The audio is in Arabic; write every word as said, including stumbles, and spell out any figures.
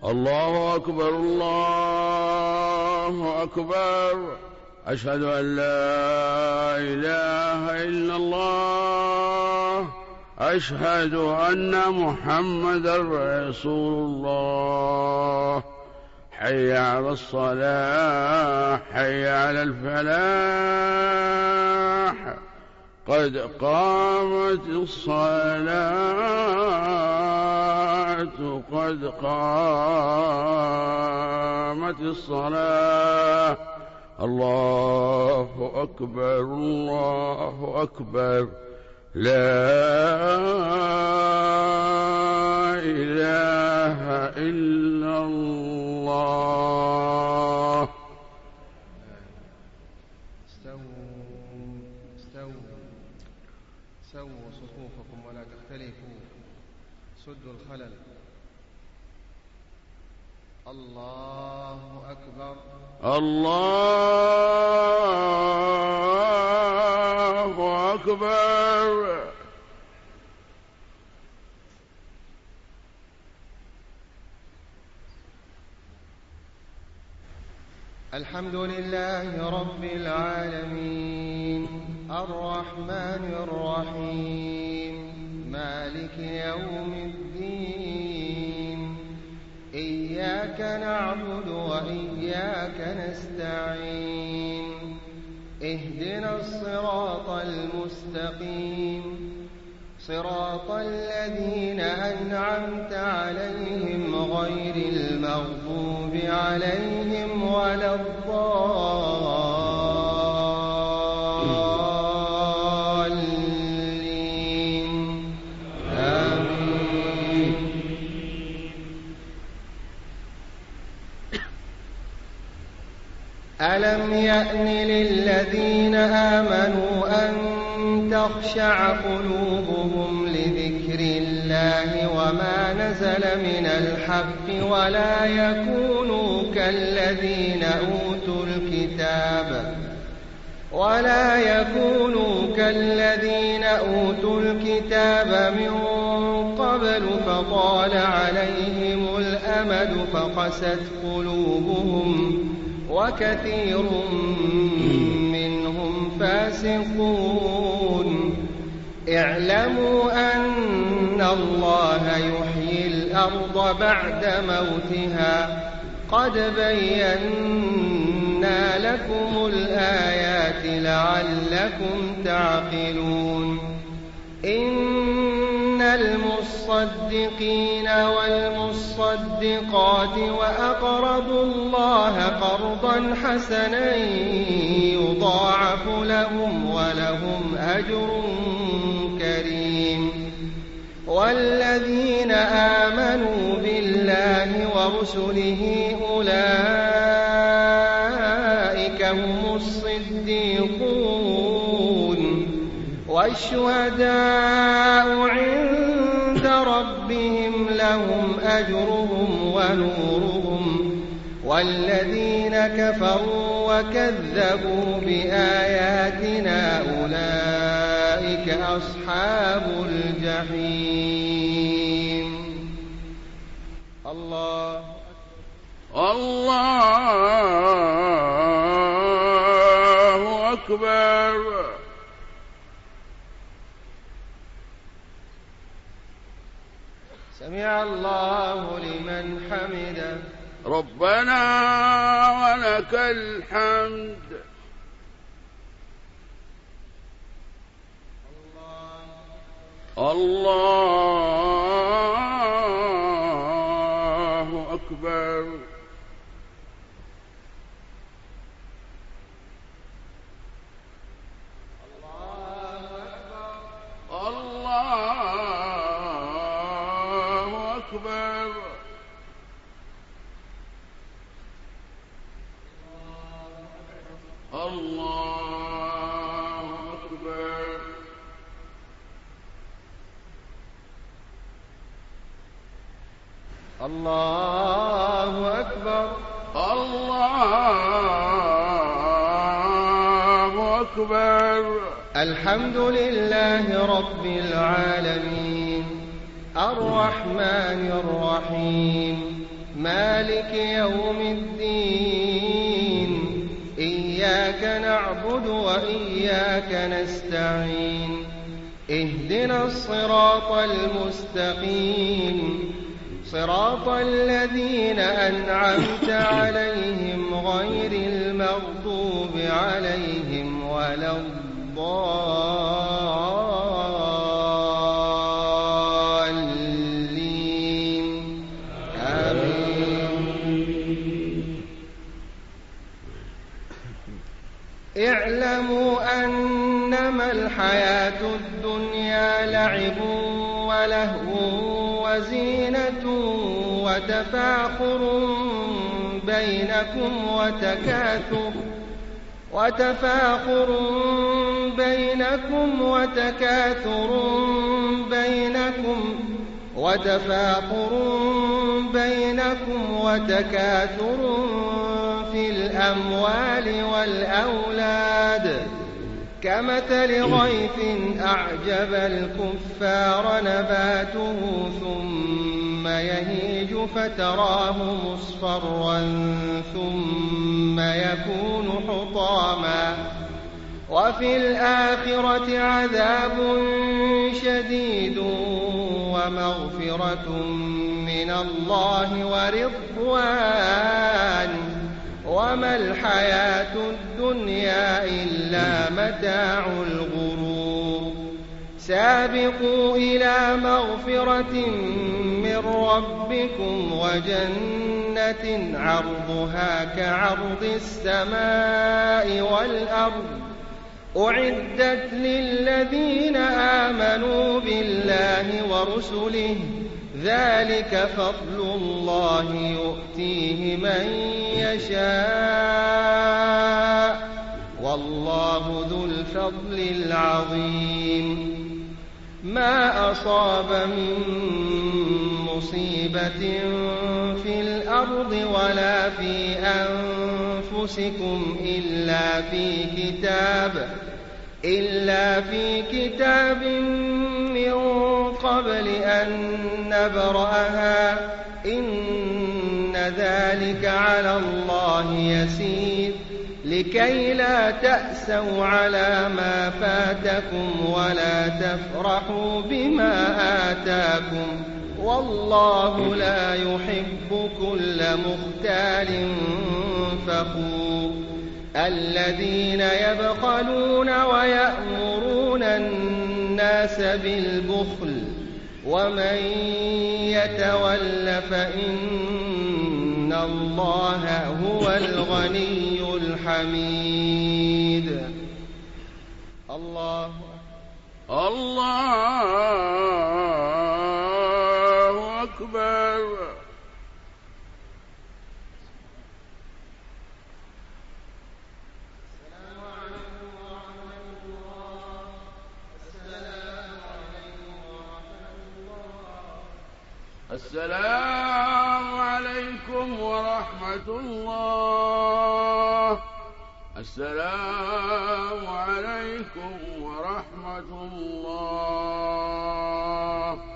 الله أكبر الله أكبر. أشهد أن لا إله إلا الله. أشهد أن محمدا رسول الله. حي على الصلاة حي على الفلاح. قد قامت الصلاة قد قامت الصلاة. الله أكبر الله أكبر. لا إله إلا الله. استووا استووا سووا صفوفكم ولا تختلفوا. سدوا الخلل. الله أكبر الله أكبر. الحمد لله رب العالمين الرحمن الرحيم مالك يوم الدين. إياك نعبد وإياك نستعين. اهدنا الصراط المستقيم صراط الذين أنعمت عليهم غير المغضوب عليهم ولا الضالين. آمين. ألم يأن للذين آمنوا أن تخشع قلوبهم لذكر الله وما نزل من الحق ولا يكونوا كالذين أوتوا الكتاب ولا يكونوا كالذين أوتوا الكتاب من قبل فطال عليهم الأمد فقست قلوبهم وكثير منهم فاسقون. اعلموا أن الله يحيي الأرض بعد موتها قد بينا لكم الآيات لعلكم تعقلون. إن المصدقين والمصدقات وأقرضوا الله قرضا حسنا يضاعف لهم ولهم أجر كريم. والذين آمنوا بالله ورسله أولئك هم الصديقون والشهداء عند ربهم لهم أجرهم ونورهم. والذين كفروا وكذبوا بآياتنا أولئك أصحاب الجحيم. الله الله أكبر. سمع الله لمن حمده. ربنا ولك الحمد. الله أكبر. الله أكبر. الله أكبر. الله أكبر. الله أكبر. الحمد لله رب العالمين الرحمن الرحيم مالك يوم الدين إياك نعبد وإياك نستعين اهدنا الصراط المستقيم صراط الذين أنعمت عليهم غير المغضوب عليهم ولا الضالين آمين. اعلموا أنما الحياة الدنيا لعب ولهو وزينة وتفاخر بينكم وتكاثر وتفاخر بينكم وتكاثر بينكم وتفاخر بينكم وتكاثر في الأموال والأولاد كمثل غيث أعجب الكفار نباته ثم يهيج فتراه مصفرا ثم يكون حطاما وفي الآخرة عذاب شديد ومغفرة من الله ورضوان وما الحياة الدنيا إلا متاع الغرور سابقوا إلى مغفرة من ربكم وجنة عرضها كعرض السماء والأرض أعدت للذين آمنوا بالله ورسله ذلك فضل الله يؤتيه من يشاء والله ذو الفضل العظيم ما أصاب من مصيبة في الأرض ولا في أنفسكم إلا في كتاب إلا في كتاب من قبل أن نبرأها إن ذلك على الله يسير لكي لا تأسوا على ما فاتكم ولا تفرحوا بما آتاكم والله لا يحب كل مختال فخور الذين يبخلون ويأمرون الناس بالبخل ومن يتول فإن الله هو الغني الحميد. الله الله أكبر. السلام عليكم ورحمة الله. السلام عليكم ورحمة الله.